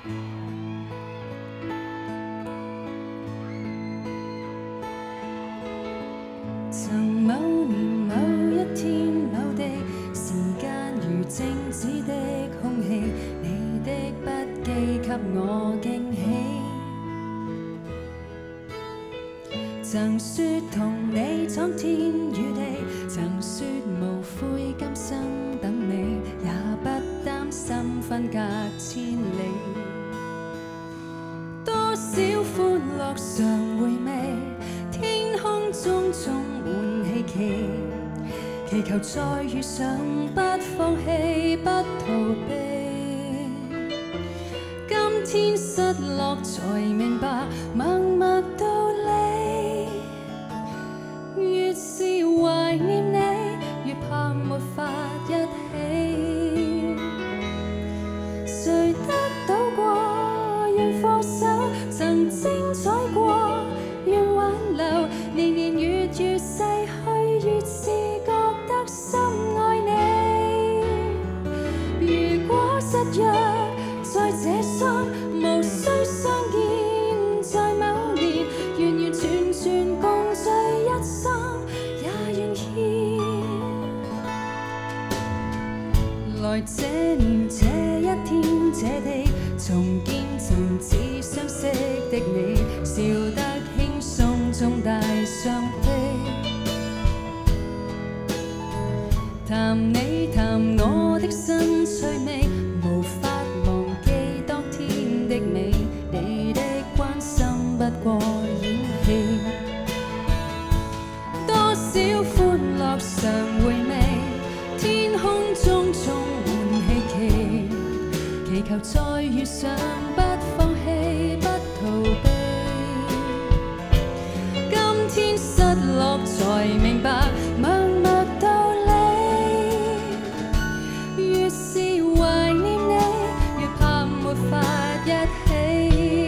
曾某年某一天某地，時間如靜止的空氣，你的筆記給我驚喜。曾說同你闖天與地，曾說無悔今生等你，也不擔心分隔千里。多少歡樂常回味，天空中充滿希冀，祈求再遇上，不放棄，不逃避。今天失落才明白默默道理，越是懷念你，越怕沒法一起。誰得到過，願放手，曾精彩過，願挽留。年年月月逝去，越是覺得深愛你。如果失約在這生，無需相見在某年，完完全全共聚一生，也願意。來這年這一天這地，重見曾只相識的你，笑得輕鬆中帶傷悲。談你談我的新趣味，無法忘記當天的美，你的關心不過演戲。多少歡樂常回味，天空中充滿希冀，祈求再遇上，不放棄，不逃避。今天失落才明白默默道理，越是懷念你，越怕沒法一起。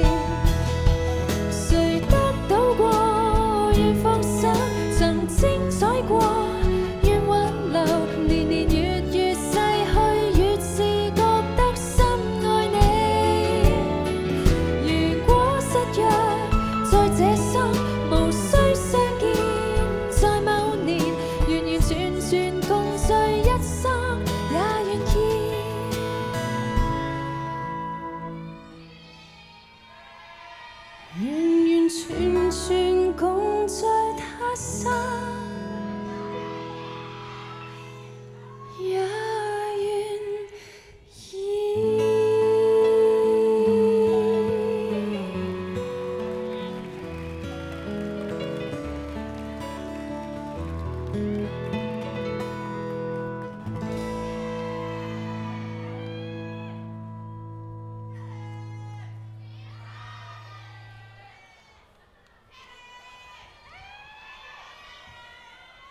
誰得到過，願放手，曾精彩過，願挽留。年年月月逝去，越是覺得深愛你。如果失約在這生，無需相見在某年，完完全全共聚一生，也願意。完完全全共聚他生。